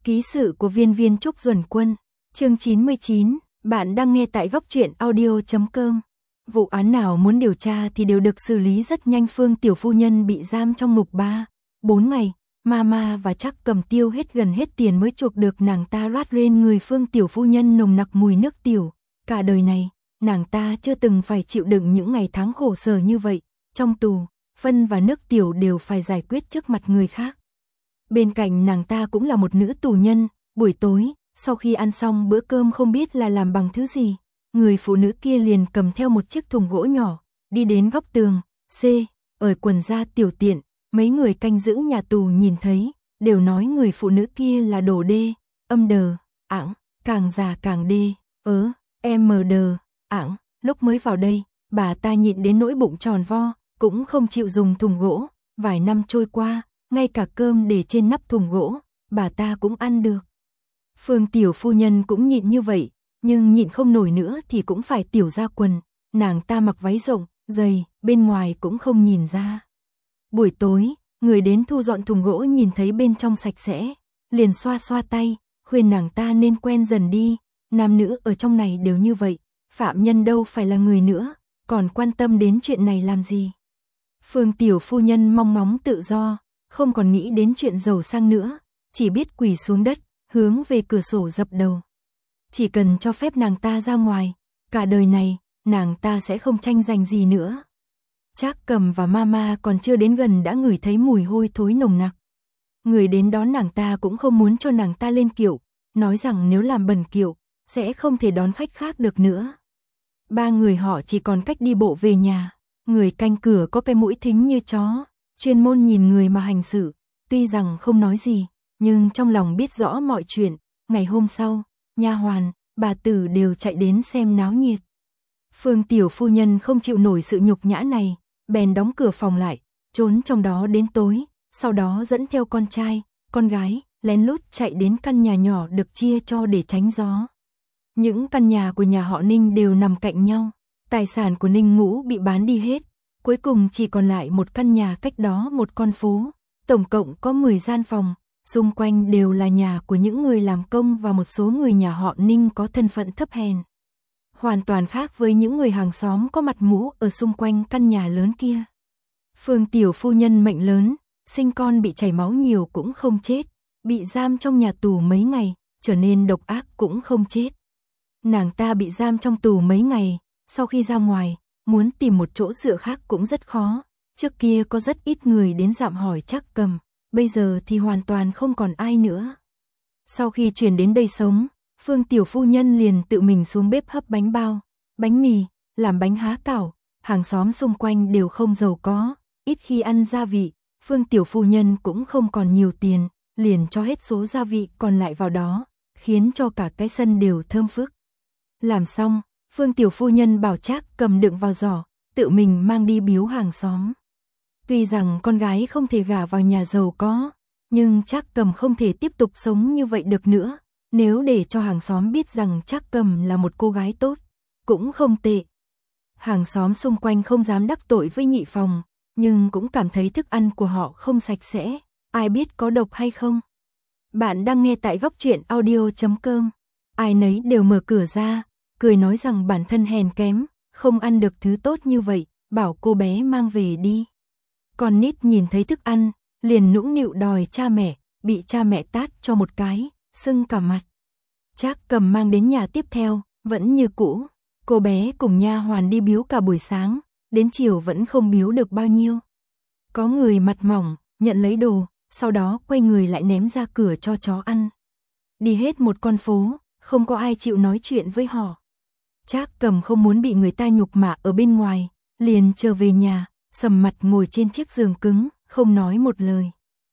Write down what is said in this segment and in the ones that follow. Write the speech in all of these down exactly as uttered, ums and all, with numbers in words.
Ký sự của viên viên Trúc Duẩn Quân, chương chín mươi chín, bạn đang nghe tại góc truyện audio chấm com. Vụ án nào muốn điều tra thì đều được xử lý rất nhanh. Phương tiểu phu nhân bị giam trong ngục ba, bốn ngày, Mama và Trác Cầm tiêu hết gần hết tiền mới chuộc được nàng ta. Loát lên người Phương tiểu phu nhân nồng nặc mùi nước tiểu, cả đời này, nàng ta chưa từng phải chịu đựng những ngày tháng khổ sở như vậy, trong tù, phân và nước tiểu đều phải giải quyết trước mặt người khác. Bên cạnh nàng ta cũng là một nữ tù nhân. Buổi tối, sau khi ăn xong bữa cơm không biết là làm bằng thứ gì, người phụ nữ kia liền cầm theo một chiếc thùng gỗ nhỏ, đi đến góc tường, C, ở quần ra tiểu tiện. Mấy người canh giữ nhà tù nhìn thấy, đều nói người phụ nữ kia là đồ đê, âm đờ, ảng, càng già càng đê, ớ, em mờ đờ, ảng. Lúc mới vào đây, bà ta nhịn đến nỗi bụng tròn vo, cũng không chịu dùng thùng gỗ. Vài năm trôi qua, ngay cả cơm để trên nắp thùng gỗ, bà ta cũng ăn được. Phương tiểu phu nhân cũng nhịn như vậy, nhưng nhịn không nổi nữa thì cũng phải tiểu ra quần. Nàng ta mặc váy rộng, dày, bên ngoài cũng không nhìn ra. Buổi tối, người đến thu dọn thùng gỗ nhìn thấy bên trong sạch sẽ, liền xoa xoa tay, khuyên nàng ta nên quen dần đi. Nam nữ ở trong này đều như vậy, phạm nhân đâu phải là người nữa, còn quan tâm đến chuyện này làm gì. Phương tiểu phu nhân mong móng tự do, không còn nghĩ đến chuyện giàu sang nữa, chỉ biết quỳ xuống đất, hướng về cửa sổ dập đầu. Chỉ cần cho phép nàng ta ra ngoài, cả đời này, nàng ta sẽ không tranh giành gì nữa. Trác Cầm và Mama còn chưa đến gần đã ngửi thấy mùi hôi thối nồng nặc. Người đến đón nàng ta cũng không muốn cho nàng ta lên kiệu, nói rằng nếu làm bẩn kiệu, sẽ không thể đón khách khác được nữa. Ba người họ chỉ còn cách đi bộ về nhà. Người canh cửa có cái mũi thính như chó, chuyên môn nhìn người mà hành xử, tuy rằng không nói gì, nhưng trong lòng biết rõ mọi chuyện. Ngày hôm sau, nha hoàn, bà tử đều chạy đến xem náo nhiệt. Phương tiểu phu nhân không chịu nổi sự nhục nhã này, bèn đóng cửa phòng lại, trốn trong đó đến tối, sau đó dẫn theo con trai, con gái, lén lút chạy đến căn nhà nhỏ được chia cho để tránh gió. Những căn nhà của nhà họ Ninh đều nằm cạnh nhau, tài sản của Ninh Ngũ bị bán đi hết, cuối cùng chỉ còn lại một căn nhà cách đó một con phố, tổng cộng có mười gian phòng, xung quanh đều là nhà của những người làm công và một số người nhà họ Ninh có thân phận thấp hèn. Hoàn toàn khác với những người hàng xóm có mặt mũi ở xung quanh căn nhà lớn kia. Phương tiểu phu nhân mệnh lớn, sinh con bị chảy máu nhiều cũng không chết, bị giam trong nhà tù mấy ngày, trở nên độc ác cũng không chết. Nàng ta bị giam trong tù mấy ngày, sau khi ra ngoài, muốn tìm một chỗ dựa khác cũng rất khó. Trước kia có rất ít người đến dạm hỏi Trác Cầm, bây giờ thì hoàn toàn không còn ai nữa. Sau khi chuyển đến đây sống, Phương tiểu phu nhân liền tự mình xuống bếp hấp bánh bao, bánh mì, làm bánh há cảo. Hàng xóm xung quanh đều không giàu có, ít khi ăn gia vị. Phương tiểu phu nhân cũng không còn nhiều tiền, liền cho hết số gia vị còn lại vào đó, khiến cho cả cái sân đều thơm phức. Làm xong, Phương tiểu phu nhân bảo Trác Cầm đựng vào giỏ, tự mình mang đi biếu hàng xóm. Tuy rằng con gái không thể gả vào nhà giàu có, nhưng Trác Cầm không thể tiếp tục sống như vậy được nữa. Nếu để cho hàng xóm biết rằng Trác Cầm là một cô gái tốt, cũng không tệ. Hàng xóm xung quanh không dám đắc tội với nhị phòng, nhưng cũng cảm thấy thức ăn của họ không sạch sẽ, ai biết có độc hay không. Bạn đang nghe tại góc truyện audio chấm com. Ai nấy đều mở cửa ra, cười nói rằng bản thân hèn kém, không ăn được thứ tốt như vậy, bảo cô bé mang về đi. Con nít nhìn thấy thức ăn, liền nũng nịu đòi cha mẹ, bị cha mẹ tát cho một cái, sưng cả mặt. Trác Cầm mang đến nhà tiếp theo, vẫn như cũ, cô bé cùng nha hoàn đi biếu cả buổi sáng, đến chiều vẫn không biếu được bao nhiêu. Có người mặt mỏng, nhận lấy đồ, sau đó quay người lại ném ra cửa cho chó ăn. Đi hết một con phố, không có ai chịu nói chuyện với họ. Trác Cầm không muốn bị người ta nhục mạ ở bên ngoài, liền trở về nhà, sầm mặt ngồi trên chiếc giường cứng, không nói một lời.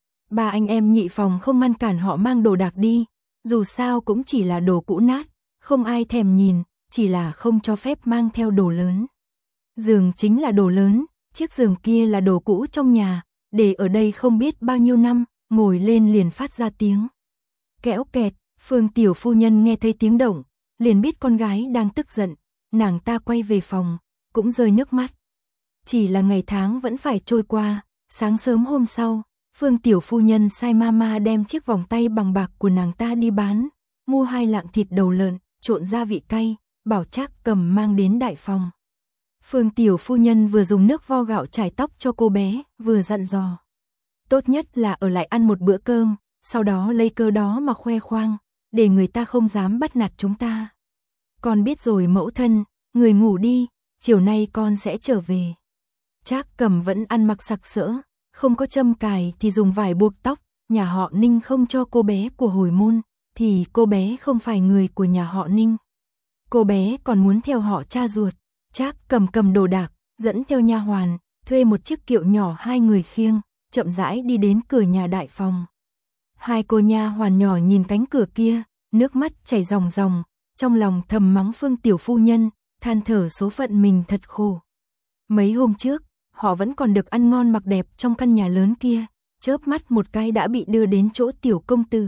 Ba anh em nhị phòng không ngăn cản họ mang đồ đạc đi, dù sao cũng chỉ là đồ cũ nát, không ai thèm nhìn, chỉ là không cho phép mang theo đồ lớn. Giường chính là đồ lớn, chiếc giường kia là đồ cũ trong nhà, để ở đây không biết bao nhiêu năm, ngồi lên liền phát ra tiếng kẽo kẹt. Phương tiểu phu nhân nghe thấy tiếng động, liền biết con gái đang tức giận, nàng ta quay về phòng, cũng rơi nước mắt. Chỉ là ngày tháng vẫn phải trôi qua, sáng sớm hôm sau, Phương tiểu phu nhân sai mama đem chiếc vòng tay bằng bạc của nàng ta đi bán, mua hai lạng thịt đầu lợn, trộn gia vị cay, bảo Trác Cầm mang đến đại phòng. Phương tiểu phu nhân vừa dùng nước vo gạo chải tóc cho cô bé, vừa dặn dò. Tốt nhất là ở lại ăn một bữa cơm, sau đó lấy cơ đó mà khoe khoang, để người ta không dám bắt nạt chúng ta. Con biết rồi mẫu thân, người ngủ đi, chiều nay con sẽ trở về. Trác Cầm vẫn ăn mặc sặc sỡ, không có châm cài thì dùng vải buộc tóc, nhà họ Ninh không cho cô bé của hồi môn, thì cô bé không phải người của nhà họ Ninh. Cô bé còn muốn theo họ cha ruột. Trác Cầm cầm đồ đạc, dẫn theo nha hoàn, thuê một chiếc kiệu nhỏ hai người khiêng, chậm rãi đi đến cửa nhà đại phòng. Hai cô nha hoàn nhỏ nhìn cánh cửa kia, nước mắt chảy ròng ròng, trong lòng thầm mắng Phương tiểu phu nhân, than thở số phận mình thật khổ. Mấy hôm trước, họ vẫn còn được ăn ngon mặc đẹp trong căn nhà lớn kia, chớp mắt một cái đã bị đưa đến chỗ tiểu công tử.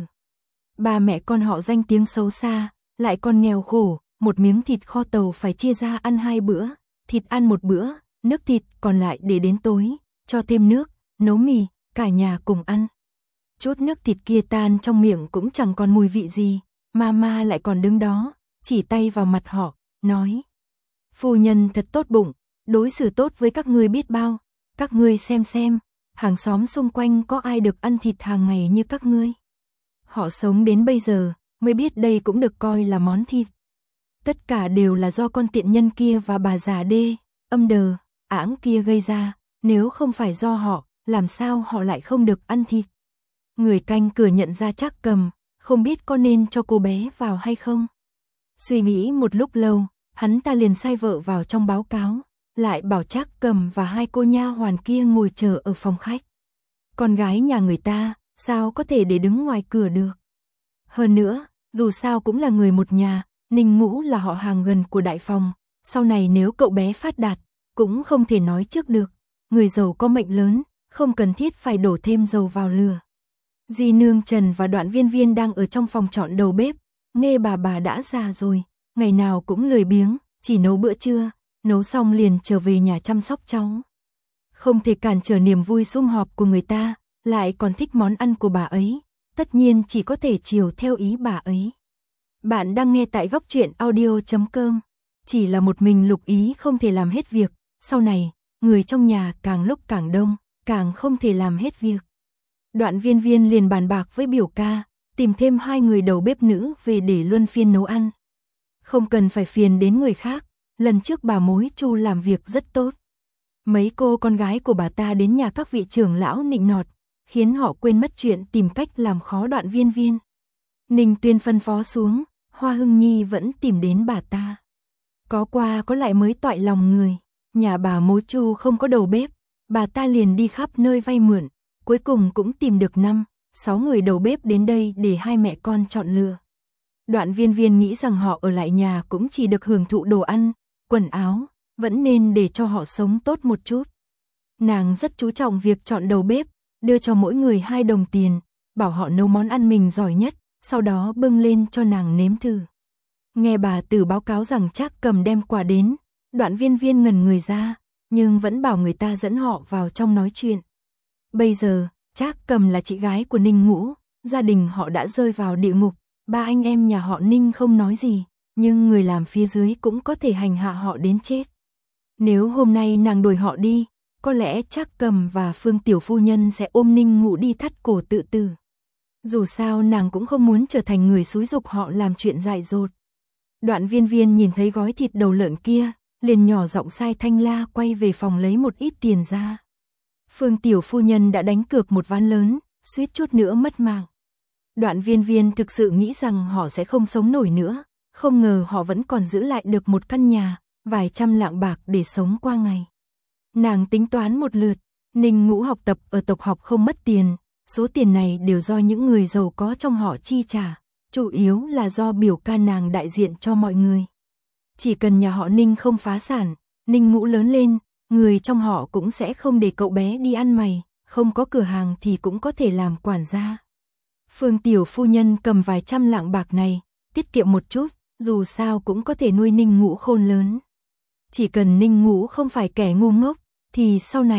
Ba mẹ con họ danh tiếng xấu xa, lại còn nghèo khổ, một miếng thịt kho tàu phải chia ra ăn hai bữa, thịt ăn một bữa, nước thịt còn lại để đến tối, cho thêm nước, nấu mì, cả nhà cùng ăn. Chút nước thịt kia tan trong miệng cũng chẳng còn mùi vị gì, mama lại còn đứng đó, chỉ tay vào mặt họ, nói. Phu nhân thật tốt bụng, đối xử tốt với các ngươi biết bao, các ngươi xem xem, hàng xóm xung quanh có ai được ăn thịt hàng ngày như các ngươi. Họ sống đến bây giờ, mới biết đây cũng được coi là món thịt. Tất cả đều là do con tiện nhân kia và bà già đê, âm đờ, ãng kia gây ra, nếu không phải do họ, làm sao họ lại không được ăn thịt. Người canh cửa nhận ra Trác Cầm, không biết có nên cho cô bé vào hay không. Suy nghĩ một lúc lâu, hắn ta liền sai vợ vào trong báo cáo, lại bảo Trác Cầm và hai cô nha hoàn kia ngồi chờ ở phòng khách. Con gái nhà người ta, sao có thể để đứng ngoài cửa được. Hơn nữa, dù sao cũng là người một nhà, Ninh Ngũ là họ hàng gần của đại phòng, sau này nếu cậu bé phát đạt, cũng không thể nói trước được. Người giàu có mệnh lớn, không cần thiết phải đổ thêm dầu vào lửa. Di Nương Trần và Đoạn Viên Viên đang ở trong phòng chọn đầu bếp, nghe bà bà đã già rồi, ngày nào cũng lười biếng, chỉ nấu bữa trưa, nấu xong liền trở về nhà chăm sóc cháu. Không thể cản trở niềm vui sum họp của người ta, lại còn thích món ăn của bà ấy, tất nhiên chỉ có thể chiều theo ý bà ấy. Bạn đang nghe tại góc truyện audio chấm com. Chỉ là một mình Lục Ý không thể làm hết việc, sau này, người trong nhà càng lúc càng đông, càng không thể làm hết việc. Đoạn Viên Viên liền bàn bạc với biểu ca, tìm thêm hai người đầu bếp nữ về để luân phiên nấu ăn. Không cần phải phiền đến người khác, lần trước bà mối Chu làm việc rất tốt. Mấy cô con gái của bà ta đến nhà các vị trưởng lão nịnh nọt, khiến họ quên mất chuyện tìm cách làm khó Đoạn Viên Viên. Ninh Tuyên phân phó xuống, Hoa Hưng Nhi vẫn tìm đến bà ta. Có qua có lại mới toại lòng người, nhà bà mối Chu không có đầu bếp, bà ta liền đi khắp nơi vay mượn, cuối cùng cũng tìm được năm, sáu người đầu bếp đến đây để hai mẹ con chọn lựa. Đoạn Viên Viên nghĩ rằng họ ở lại nhà cũng chỉ được hưởng thụ đồ ăn, quần áo, vẫn nên để cho họ sống tốt một chút. Nàng rất chú trọng việc chọn đầu bếp, đưa cho mỗi người hai đồng tiền, bảo họ nấu món ăn mình giỏi nhất, sau đó bưng lên cho nàng nếm thử. Nghe bà Tử báo cáo rằng Trác Cầm đem quà đến, Đoạn Viên Viên ngẩn người ra, nhưng vẫn bảo người ta dẫn họ vào trong nói chuyện. Bây giờ, Trác Cầm là chị gái của Ninh Ngũ, gia đình họ đã rơi vào địa ngục, ba anh em nhà họ Ninh không nói gì, nhưng người làm phía dưới cũng có thể hành hạ họ đến chết. Nếu hôm nay nàng đuổi họ đi, có lẽ Trác Cầm và Phương tiểu phu nhân sẽ ôm Ninh Ngũ đi thắt cổ tự tử. Dù sao nàng cũng không muốn trở thành người xúi giục họ làm chuyện dại dột. Đoạn Viên Viên nhìn thấy gói thịt đầu lợn kia, liền nhỏ giọng sai Thanh La quay về phòng lấy một ít tiền ra. Phương tiểu phu nhân đã đánh cược một ván lớn, suýt chút nữa mất mạng. Đoạn Viên Viên thực sự nghĩ rằng họ sẽ không sống nổi nữa, không ngờ họ vẫn còn giữ lại được một căn nhà, vài trăm lạng bạc để sống qua ngày. Nàng tính toán một lượt, Ninh Ngũ học tập ở tộc học không mất tiền, số tiền này đều do những người giàu có trong họ chi trả, chủ yếu là do biểu ca nàng đại diện cho mọi người. Chỉ cần nhà họ Ninh không phá sản, Ninh Ngũ lớn lên, người trong họ cũng sẽ không để cậu bé đi ăn mày, không có cửa hàng thì cũng có thể làm quản gia. Phương tiểu phu nhân cầm vài trăm lạng bạc này, tiết kiệm một chút, dù sao cũng có thể nuôi Ninh Ngũ khôn lớn. Chỉ cần Ninh Ngũ không phải kẻ ngu ngốc, thì sau này,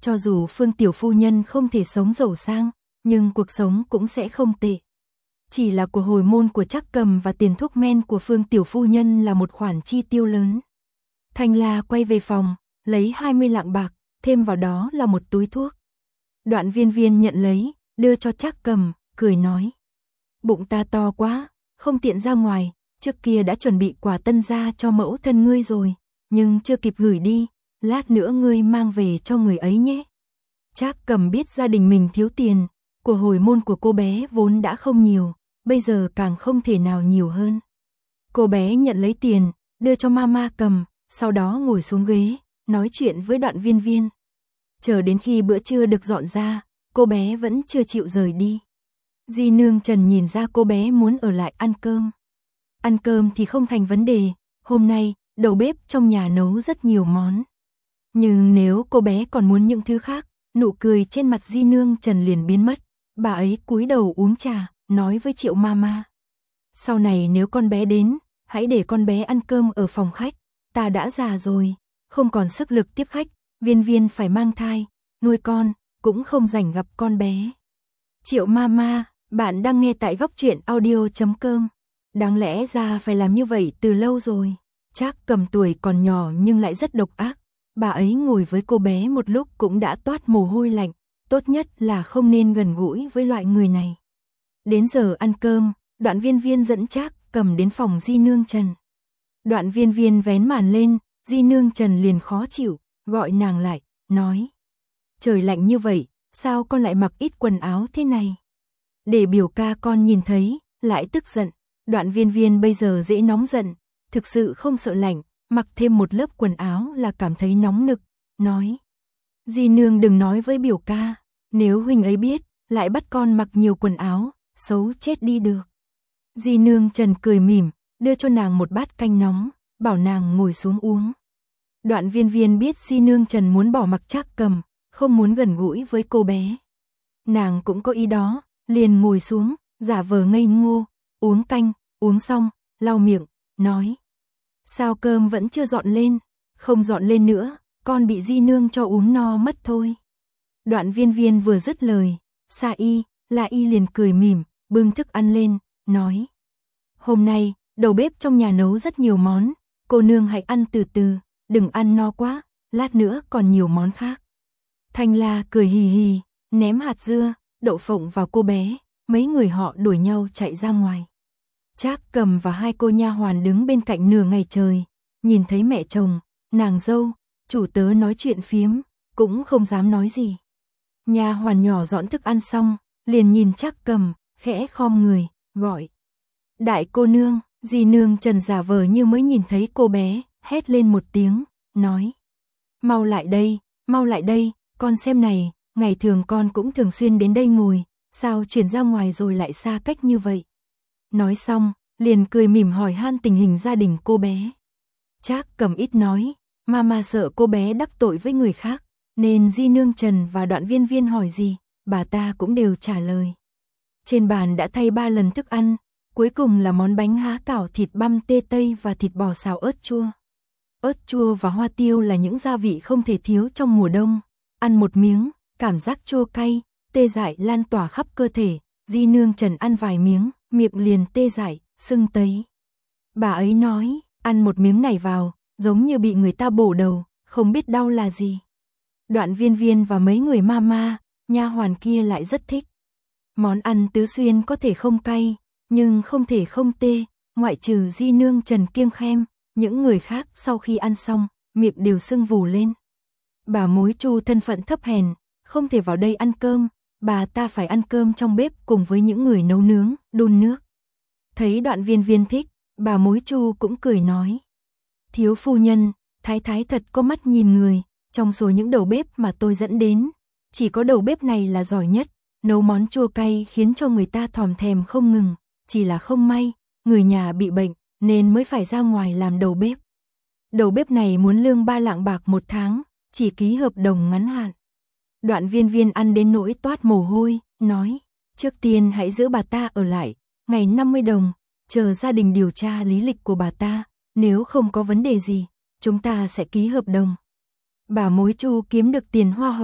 cho dù Phương tiểu phu nhân không thể sống giàu sang, nhưng cuộc sống cũng sẽ không tệ. Chỉ là của hồi môn của Trác Cầm và tiền thuốc men của Phương tiểu phu nhân là một khoản chi tiêu lớn. Thanh La quay về phòng, lấy hai mươi lạng bạc, thêm vào đó là một túi thuốc. Đoạn Viên Viên nhận lấy, đưa cho Trác Cầm, cười nói: "Bụng ta to quá, không tiện ra ngoài, trước kia đã chuẩn bị quà tân gia cho mẫu thân ngươi rồi, nhưng chưa kịp gửi đi, lát nữa ngươi mang về cho người ấy nhé." Trác Cầm biết gia đình mình thiếu tiền, của hồi môn của cô bé vốn đã không nhiều, bây giờ càng không thể nào nhiều hơn. Cô bé nhận lấy tiền, đưa cho mama cầm, sau đó ngồi xuống ghế, nói chuyện với Đoạn Viên Viên. Chờ đến khi bữa trưa được dọn ra, cô bé vẫn chưa chịu rời đi. Di nương Trần nhìn ra cô bé muốn ở lại ăn cơm. Ăn cơm thì không thành vấn đề, hôm nay, đầu bếp trong nhà nấu rất nhiều món. Nhưng nếu cô bé còn muốn những thứ khác, nụ cười trên mặt Di nương Trần liền biến mất. Bà ấy cúi đầu uống trà, nói với Triệu Mama: "Sau này nếu con bé đến, hãy để con bé ăn cơm ở phòng khách, ta đã già rồi, không còn sức lực tiếp khách, Viên Viên phải mang thai, nuôi con, cũng không rảnh gặp con bé." Triệu Mama, bạn đang nghe tại góc truyện audio chấm com. Đáng lẽ ra phải làm như vậy từ lâu rồi. Trác Cầm tuổi còn nhỏ nhưng lại rất độc ác. Bà ấy ngồi với cô bé một lúc cũng đã toát mồ hôi lạnh, tốt nhất là không nên gần gũi với loại người này. Đến giờ ăn cơm, Đoạn Viên Viên dẫn Trác Cầm đến phòng Di nương Trần. Đoạn Viên Viên vén màn lên, Di nương Trần liền khó chịu, gọi nàng lại, nói: "Trời lạnh như vậy, sao con lại mặc ít quần áo thế này? Để biểu ca con nhìn thấy, lại tức giận." Đoạn Viên Viên bây giờ dễ nóng giận, thực sự không sợ lạnh, mặc thêm một lớp quần áo là cảm thấy nóng nực, nói: "Di nương đừng nói với biểu ca, nếu huynh ấy biết, lại bắt con mặc nhiều quần áo, xấu chết đi được." Di nương Trần cười mỉm, đưa cho nàng một bát canh nóng, bảo nàng ngồi xuống uống. Đoạn Viên Viên biết Di nương Trần muốn bỏ mặc Trác Cầm, không muốn gần gũi với cô bé. Nàng cũng có ý đó, liền ngồi xuống, giả vờ ngây ngô, uống canh, uống xong, lau miệng, nói: "Sao cơm vẫn chưa dọn lên? Không dọn lên nữa, con bị Di nương cho uống no mất thôi." Đoạn Viên Viên vừa dứt lời, Sa Y, La Y liền cười mỉm, bưng thức ăn lên, nói: "Hôm nay, đầu bếp trong nhà nấu rất nhiều món, cô nương hãy ăn từ từ, đừng ăn no quá, lát nữa còn nhiều món khác." Thanh La cười hì hì, ném hạt dưa, đậu phộng vào cô bé, mấy người họ đuổi nhau chạy ra ngoài. Trác Cầm và hai cô nha hoàn đứng bên cạnh nửa ngày trời, nhìn thấy mẹ chồng, nàng dâu, chủ tớ nói chuyện phiếm, cũng không dám nói gì. Nha hoàn nhỏ dọn thức ăn xong, liền nhìn Trác Cầm, khẽ khom người, gọi: "Đại cô nương." Di nương Trần giả vờ như mới nhìn thấy cô bé, hét lên một tiếng, nói: "Mau lại đây, mau lại đây, con xem này, ngày thường con cũng thường xuyên đến đây ngồi, sao chuyển ra ngoài rồi lại xa cách như vậy?" Nói xong, liền cười mỉm hỏi han tình hình gia đình cô bé. Trác Cầm ít nói, mama sợ cô bé đắc tội với người khác, nên Di nương Trần và Đoạn Viên Viên hỏi gì, bà ta cũng đều trả lời. Trên bàn đã thay ba lần thức ăn, cuối cùng là món bánh há cảo thịt băm tê tây và thịt bò xào ớt chua. Ớt chua và hoa tiêu là những gia vị không thể thiếu trong mùa đông. Ăn một miếng, cảm giác chua cay, tê dại lan tỏa khắp cơ thể. Di nương Trần ăn vài miếng, miệng liền tê dại, sưng tấy. Bà ấy nói, ăn một miếng này vào, giống như bị người ta bổ đầu, không biết đau là gì. Đoạn Viên Viên và mấy người mama, nha hoàn kia lại rất thích. Món ăn tứ xuyên có thể không cay, nhưng không thể không tê, ngoại trừ Di nương Trần kiêng khem, những người khác sau khi ăn xong, miệng đều sưng vù lên. Bà mối Chu thân phận thấp hèn, không thể vào đây ăn cơm, bà ta phải ăn cơm trong bếp cùng với những người nấu nướng, đun nước. Thấy Đoạn Viên Viên thích, bà mối Chu cũng cười nói: "Thiếu phu nhân, thái thái thật có mắt nhìn người, trong số những đầu bếp mà tôi dẫn đến, chỉ có đầu bếp này là giỏi nhất, nấu món chua cay khiến cho người ta thòm thèm không ngừng, chỉ là không may, người nhà bị bệnh nên mới phải ra ngoài làm đầu bếp. Đầu bếp này muốn lương ba lạng bạc một tháng, chỉ ký hợp đồng ngắn hạn." Đoạn Viên Viên ăn đến nỗi toát mồ hôi, nói: "Trước tiên hãy giữ bà ta ở lại, ngày năm mươi đồng, chờ gia đình điều tra lý lịch của bà ta, nếu không có vấn đề gì, chúng ta sẽ ký hợp đồng." Bà mối Chu kiếm được tiền hoa hồng,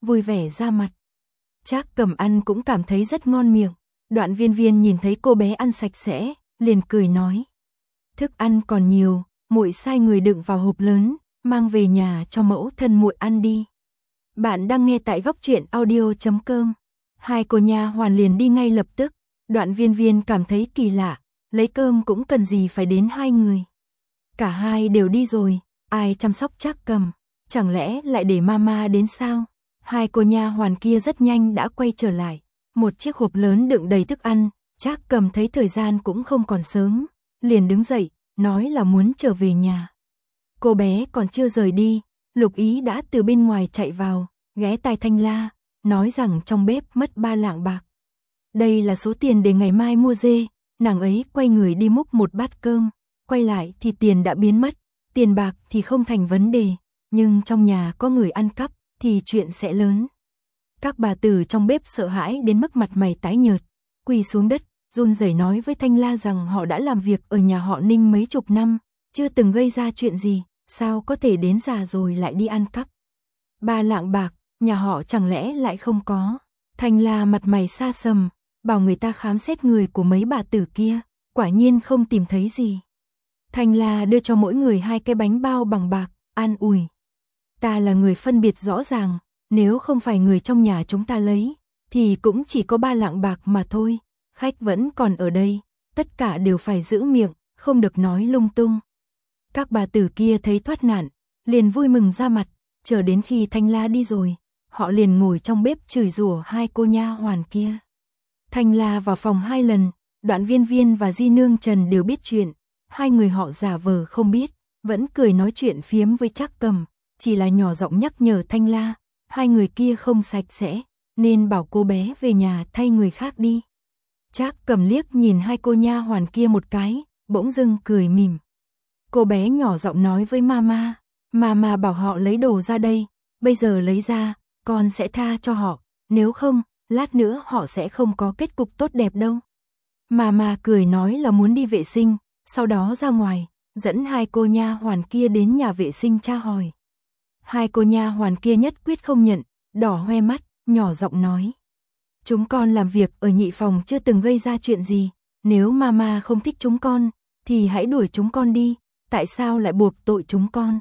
vui vẻ ra mặt. Trác Cầm ăn cũng cảm thấy rất ngon miệng. Đoạn Viên Viên nhìn thấy cô bé ăn sạch sẽ, liền cười nói: "Thức ăn còn nhiều, muội sai người đựng vào hộp lớn, mang về nhà cho mẫu thân muội ăn đi." Bạn đang nghe tại góc truyện audio chấm com. Hai cô nha hoàn liền đi ngay lập tức. Đoạn Viên Viên cảm thấy kỳ lạ, lấy cơm cũng cần gì phải đến hai người. Cả hai đều đi rồi, ai chăm sóc Trác Cầm, chẳng lẽ lại để mama đến sao? Hai cô nha hoàn kia rất nhanh đã quay trở lại, một chiếc hộp lớn đựng đầy thức ăn. Trác Cầm thấy thời gian cũng không còn sớm, liền đứng dậy, nói là muốn trở về nhà. Cô bé còn chưa rời đi, Lục Ý đã từ bên ngoài chạy vào, ghé tai Thanh La, nói rằng trong bếp mất ba lạng bạc. Đây là số tiền để ngày mai mua dê. Nàng ấy quay người đi múc một bát cơm, quay lại thì tiền đã biến mất. Tiền bạc thì không thành vấn đề, nhưng trong nhà có người ăn cắp thì chuyện sẽ lớn. Các bà tử trong bếp sợ hãi đến mức mặt mày tái nhợt, quỳ xuống đất, run rẩy nói với Thanh La rằng họ đã làm việc ở nhà họ Ninh mấy chục năm, chưa từng gây ra chuyện gì, sao có thể đến già rồi lại đi ăn cắp. Ba lạng bạc, nhà họ chẳng lẽ lại không có? Thanh La mặt mày xa sầm, bảo người ta khám xét người của mấy bà tử kia, quả nhiên không tìm thấy gì. Thanh La đưa cho mỗi người hai cái bánh bao bằng bạc, an ủi: "Ta là người phân biệt rõ ràng, nếu không phải người trong nhà chúng ta lấy, thì cũng chỉ có ba lạng bạc mà thôi, khách vẫn còn ở đây, tất cả đều phải giữ miệng, không được nói lung tung." Các bà tử kia thấy thoát nạn, liền vui mừng ra mặt, chờ đến khi Thanh La đi rồi, họ liền ngồi trong bếp chửi rủa hai cô nha hoàn kia. Thanh La vào phòng hai lần, Đoạn Viên Viên và Di Nương Trần đều biết chuyện, hai người họ giả vờ không biết, vẫn cười nói chuyện phiếm với Trác Cầm, chỉ là nhỏ giọng nhắc nhở Thanh La, hai người kia không sạch sẽ, nên bảo cô bé về nhà thay người khác đi. Trác Cầm liếc nhìn hai cô nha hoàn kia một cái, bỗng dưng cười mỉm. Cô bé nhỏ giọng nói với mama, mama bảo họ lấy đồ ra đây, bây giờ lấy ra, con sẽ tha cho họ, nếu không, lát nữa họ sẽ không có kết cục tốt đẹp đâu. Mama cười nói là muốn đi vệ sinh, sau đó ra ngoài, dẫn hai cô nha hoàn kia đến nhà vệ sinh tra hỏi. Hai cô nha hoàn kia nhất quyết không nhận, đỏ hoe mắt, nhỏ giọng nói: "Chúng con làm việc ở nhị phòng chưa từng gây ra chuyện gì, nếu mama không thích chúng con, thì hãy đuổi chúng con đi, tại sao lại buộc tội chúng con?"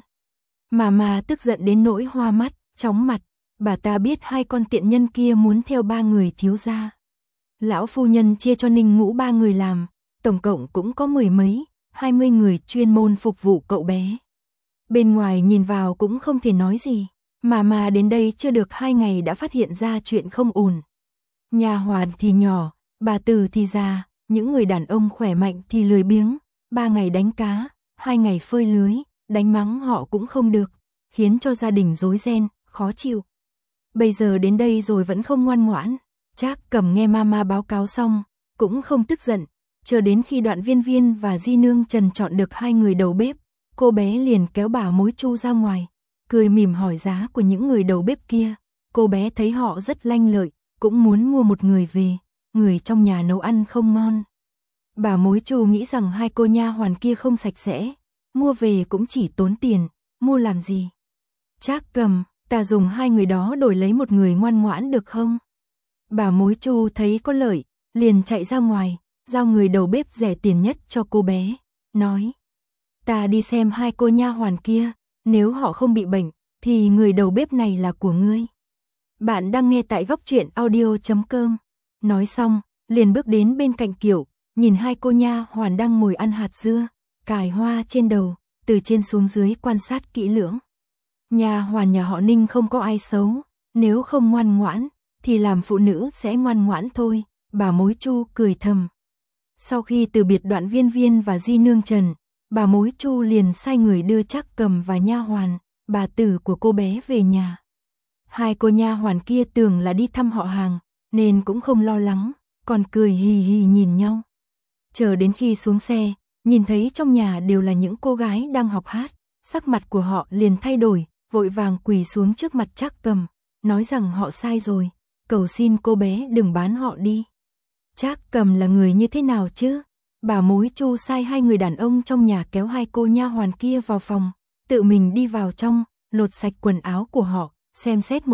Mama tức giận đến nỗi hoa mắt, chóng mặt, bà ta biết hai con tiện nhân kia muốn theo ba người thiếu gia. Lão phu nhân chia cho Ninh Ngũ ba người làm, tổng cộng cũng có mười mấy, hai mươi người chuyên môn phục vụ cậu bé. Bên ngoài nhìn vào cũng không thể nói gì, mà mà đến đây chưa được hai ngày đã phát hiện ra chuyện không ổn. Nhà hoàn thì nhỏ, bà tử thì già, những người đàn ông khỏe mạnh thì lười biếng, ba ngày đánh cá, hai ngày phơi lưới, đánh mắng họ cũng không được, khiến cho gia đình rối ren, khó chịu. Bây giờ đến đây rồi vẫn không ngoan ngoãn. Trác Cầm nghe mama báo cáo xong, cũng không tức giận, chờ đến khi Đoạn Viên Viên và Di Nương Trần chọn được hai người đầu bếp, cô bé liền kéo bà Mối Chu ra ngoài, cười mỉm hỏi giá của những người đầu bếp kia. Cô bé thấy họ rất lanh lợi, cũng muốn mua một người về, người trong nhà nấu ăn không ngon. Bà Mối Chu nghĩ rằng hai cô nha hoàn kia không sạch sẽ, mua về cũng chỉ tốn tiền, mua làm gì? Trác Cầm, ta dùng hai người đó đổi lấy một người ngoan ngoãn được không? Bà Mối Chu thấy có lợi, liền chạy ra ngoài, giao người đầu bếp rẻ tiền nhất cho cô bé, nói: "Ta đi xem hai cô nha hoàn kia, nếu họ không bị bệnh, thì người đầu bếp này là của ngươi." Bạn đang nghe tại góc truyện audio chấm com. Nói xong, liền bước đến bên cạnh Kiều, nhìn hai cô nha hoàn đang ngồi ăn hạt dưa, cài hoa trên đầu, từ trên xuống dưới quan sát kỹ lưỡng. Nha hoàn nhà họ Ninh không có ai xấu, nếu không ngoan ngoãn, thì làm phụ nữ sẽ ngoan ngoãn thôi, bà Mối Chu cười thầm. Sau khi từ biệt Đoạn Viên Viên và Di Nương Trần, bà Mối Chu liền sai người đưa Trác Cầm và nha hoàn, bà tử của cô bé về nhà. Hai cô nha hoàn kia tưởng là đi thăm họ hàng, nên cũng không lo lắng, còn cười hì hì nhìn nhau. Chờ đến khi xuống xe, nhìn thấy trong nhà đều là những cô gái đang học hát, sắc mặt của họ liền thay đổi, vội vàng quỳ xuống trước mặt Trác Cầm, nói rằng họ sai rồi, cầu xin cô bé đừng bán họ đi. Trác Cầm là người như thế nào chứ? Bà Mối Chu sai hai người đàn ông trong nhà kéo hai cô nha hoàn kia vào phòng, tự mình đi vào trong, lột sạch quần áo của họ, xem xét một lúc,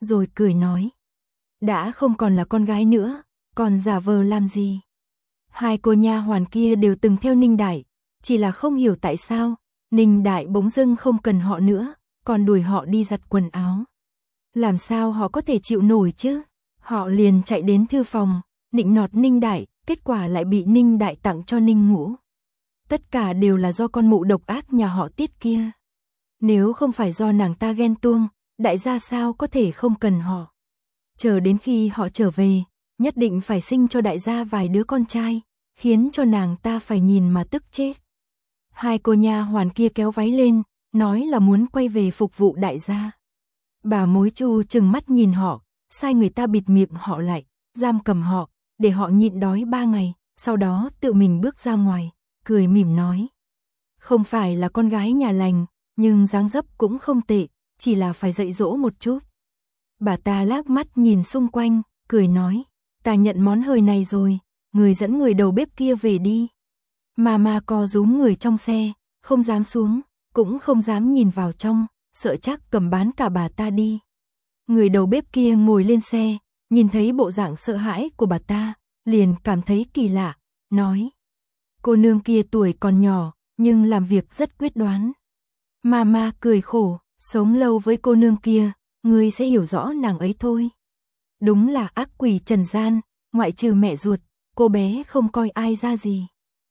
rồi cười nói. Đã không còn là con gái nữa, còn giả vờ làm gì? Hai cô nha hoàn kia đều từng theo Ninh Đại, chỉ là không hiểu tại sao, Ninh Đại bỗng dưng không cần họ nữa, còn đuổi họ đi giặt quần áo. Làm sao họ có thể chịu nổi chứ? Họ liền chạy đến thư phòng, nịnh nọt Ninh Đại, kết quả lại bị Ninh Đại tặng cho Ninh Ngũ. Tất cả đều là do con mụ độc ác nhà họ Tiết kia. Nếu không phải do nàng ta ghen tuông, đại gia sao có thể không cần họ. Chờ đến khi họ trở về, nhất định phải sinh cho đại gia vài đứa con trai, khiến cho nàng ta phải nhìn mà tức chết. Hai cô nha hoàn kia kéo váy lên, nói là muốn quay về phục vụ đại gia. Bà mối Chu trừng mắt nhìn họ, sai người ta bịt miệng họ lại, giam cầm họ, để họ nhịn đói ba ngày, sau đó tự mình bước ra ngoài, cười mỉm nói. Không phải là con gái nhà lành, nhưng dáng dấp cũng không tệ, chỉ là phải dạy dỗ một chút. Bà ta lác mắt nhìn xung quanh, cười nói, ta nhận món hời này rồi, người dẫn người đầu bếp kia về đi. Mà mà co rúm người trong xe, không dám xuống, cũng không dám nhìn vào trong, sợ chắc cầm bán cả bà ta đi. Người đầu bếp kia ngồi lên xe, nhìn thấy bộ dạng sợ hãi của bà ta, liền cảm thấy kỳ lạ, nói. Cô nương kia tuổi còn nhỏ, nhưng làm việc rất quyết đoán. Mama cười khổ, sống lâu với cô nương kia, ngươi sẽ hiểu rõ nàng ấy thôi. Đúng là ác quỷ trần gian, ngoại trừ mẹ ruột, cô bé không coi ai ra gì.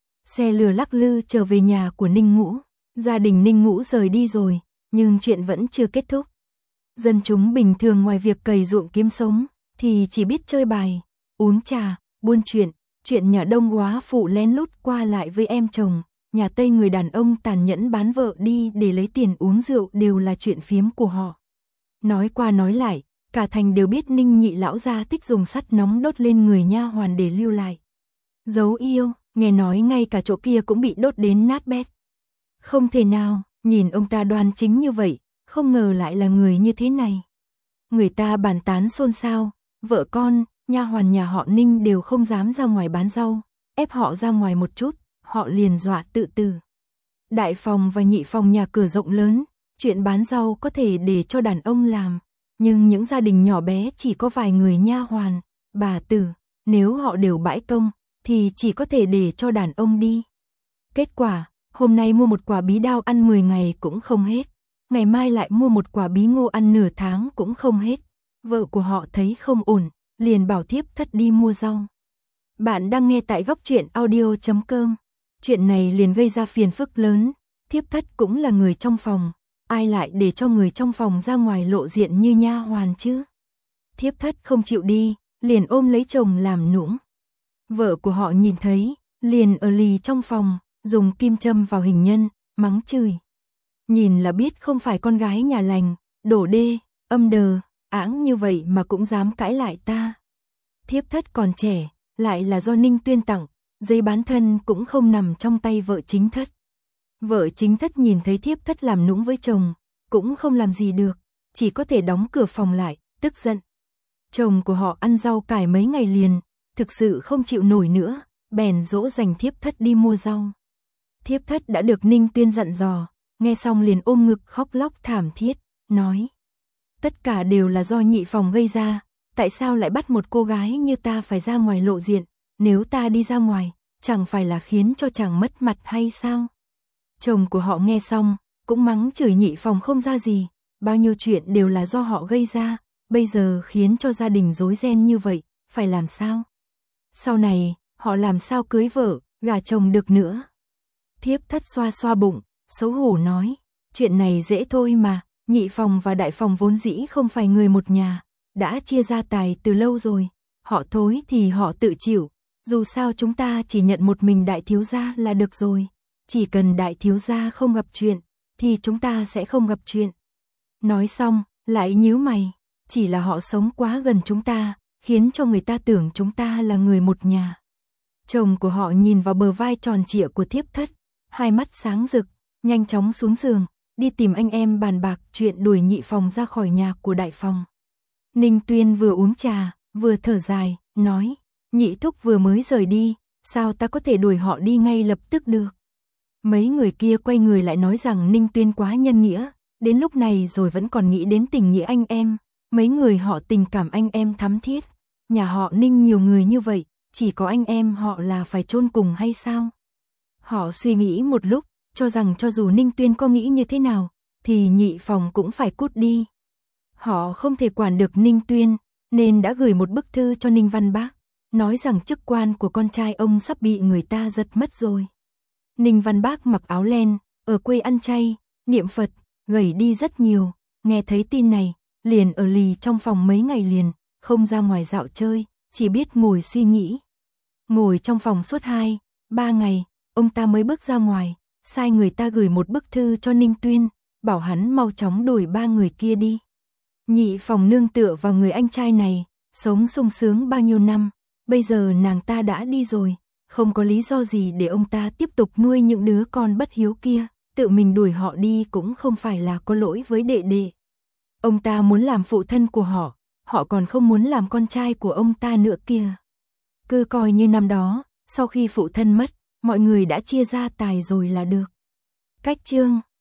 Xe lừa lắc lư trở về nhà của Ninh Ngũ, gia đình Ninh Ngũ rời đi rồi, nhưng chuyện vẫn chưa kết thúc. Dân chúng bình thường ngoài việc cày ruộng kiếm sống, thì chỉ biết chơi bài, uống trà, buôn chuyện, chuyện nhà Đông góa phụ lén lút qua lại với em chồng, nhà Tây người đàn ông tàn nhẫn bán vợ đi để lấy tiền uống rượu đều là chuyện phiếm của họ. Nói qua nói lại, cả thành đều biết Ninh nhị lão gia thích dùng sắt nóng đốt lên người nha hoàn để lưu lại dấu yêu, nghe nói ngay cả chỗ kia cũng bị đốt đến nát bét. Không thể nào, nhìn ông ta đoan chính như vậy, không ngờ lại là người như thế này. Người ta bàn tán xôn xao, vợ con, nha hoàn nhà họ Ninh đều không dám ra ngoài bán rau, ép họ ra ngoài một chút, họ liền dọa tự tử. Đại phòng và nhị phòng nhà cửa rộng lớn, chuyện bán rau có thể để cho đàn ông làm, nhưng những gia đình nhỏ bé chỉ có vài người nha hoàn, bà tử, nếu họ đều bãi công, thì chỉ có thể để cho đàn ông đi. Kết quả, hôm nay mua một quả bí đao ăn mười ngày cũng không hết, ngày mai lại mua một quả bí ngô ăn nửa tháng cũng không hết. Vợ của họ thấy không ổn, liền bảo thiếp thất đi mua rau. Bạn đang nghe tại góc truyện audio chấm com. Chuyện này liền gây ra phiền phức lớn, thiếp thất cũng là người trong phòng, ai lại để cho người trong phòng ra ngoài lộ diện như nha hoàn chứ? Thiếp thất không chịu đi, liền ôm lấy chồng làm nũng. Vợ của họ nhìn thấy, liền ở lì trong phòng, dùng kim châm vào hình nhân, mắng chửi. Nhìn là biết không phải con gái nhà lành, đổ đê, âm đờ, áng như vậy mà cũng dám cãi lại ta. Thiếp thất còn trẻ, lại là do Ninh Tuyên tặng, giấy bán thân cũng không nằm trong tay vợ chính thất. Vợ chính thất nhìn thấy thiếp thất làm nũng với chồng, cũng không làm gì được, chỉ có thể đóng cửa phòng lại, tức giận. Chồng của họ ăn rau cải mấy ngày liền, thực sự không chịu nổi nữa, bèn dỗ dành thiếp thất đi mua rau. Thiếp thất đã được Ninh Tuyên dặn dò, nghe xong liền ôm ngực khóc lóc thảm thiết, nói. Tất cả đều là do nhị phòng gây ra, tại sao lại bắt một cô gái như ta phải ra ngoài lộ diện, nếu ta đi ra ngoài, chẳng phải là khiến cho chàng mất mặt hay sao? Chồng của họ nghe xong, cũng mắng chửi nhị phòng không ra gì, bao nhiêu chuyện đều là do họ gây ra, bây giờ khiến cho gia đình rối ren như vậy, phải làm sao? Sau này, họ làm sao cưới vợ, gả chồng được nữa? Thiếp thất xoa xoa bụng, xấu hổ nói, chuyện này dễ thôi mà, nhị phòng và đại phòng vốn dĩ không phải người một nhà, đã chia gia tài từ lâu rồi, họ thối thì họ tự chịu, dù sao chúng ta chỉ nhận một mình đại thiếu gia là được rồi, chỉ cần đại thiếu gia không gặp chuyện, thì chúng ta sẽ không gặp chuyện. Nói xong, lại nhíu mày, chỉ là họ sống quá gần chúng ta, khiến cho người ta tưởng chúng ta là người một nhà. Chồng của họ nhìn vào bờ vai tròn trịa của thiếp thất, hai mắt sáng rực, nhanh chóng xuống giường, đi tìm anh em bàn bạc chuyện đuổi nhị phòng ra khỏi nhà của đại phòng. Ninh Tuyên vừa uống trà, vừa thở dài, nói, nhị thúc vừa mới rời đi, sao ta có thể đuổi họ đi ngay lập tức được? Mấy người kia quay người lại nói rằng Ninh Tuyên quá nhân nghĩa, đến lúc này rồi vẫn còn nghĩ đến tình nghĩa anh em, Mấy người họ tình cảm anh em thắm thiết, nhà họ Ninh nhiều người như vậy, chỉ có anh em họ là phải chôn cùng hay sao? Họ suy nghĩ một lúc, cho rằng cho dù Ninh Tuyên có nghĩ như thế nào, thì Nhị Phòng cũng phải cút đi. Họ không thể quản được Ninh Tuyên, nên đã gửi một bức thư cho Ninh Văn Bác, nói rằng chức quan của con trai ông sắp bị người ta giật mất rồi. Ninh Văn Bác mặc áo len, ở quê ăn chay, niệm Phật, gầy đi rất nhiều, nghe thấy tin này, liền ở lì trong phòng mấy ngày liền, không ra ngoài dạo chơi, chỉ biết ngồi suy nghĩ. Ngồi trong phòng suốt hai, ba ngày, ông ta mới bước ra ngoài, sai người ta gửi một bức thư cho Ninh Tuyên, bảo hắn mau chóng đuổi ba người kia đi. Nhị Phòng nương tựa vào người anh trai này, sống sung sướng bao nhiêu năm, bây giờ nàng ta đã đi rồi, không có lý do gì để ông ta tiếp tục nuôi những đứa con bất hiếu kia, tự mình đuổi họ đi cũng không phải là có lỗi với đệ đệ. Ông ta muốn làm phụ thân của họ, họ còn không muốn làm con trai của ông ta nữa kia. Cứ coi như năm đó, sau khi phụ thân mất, mọi người đã chia gia tài rồi là được. Cách chương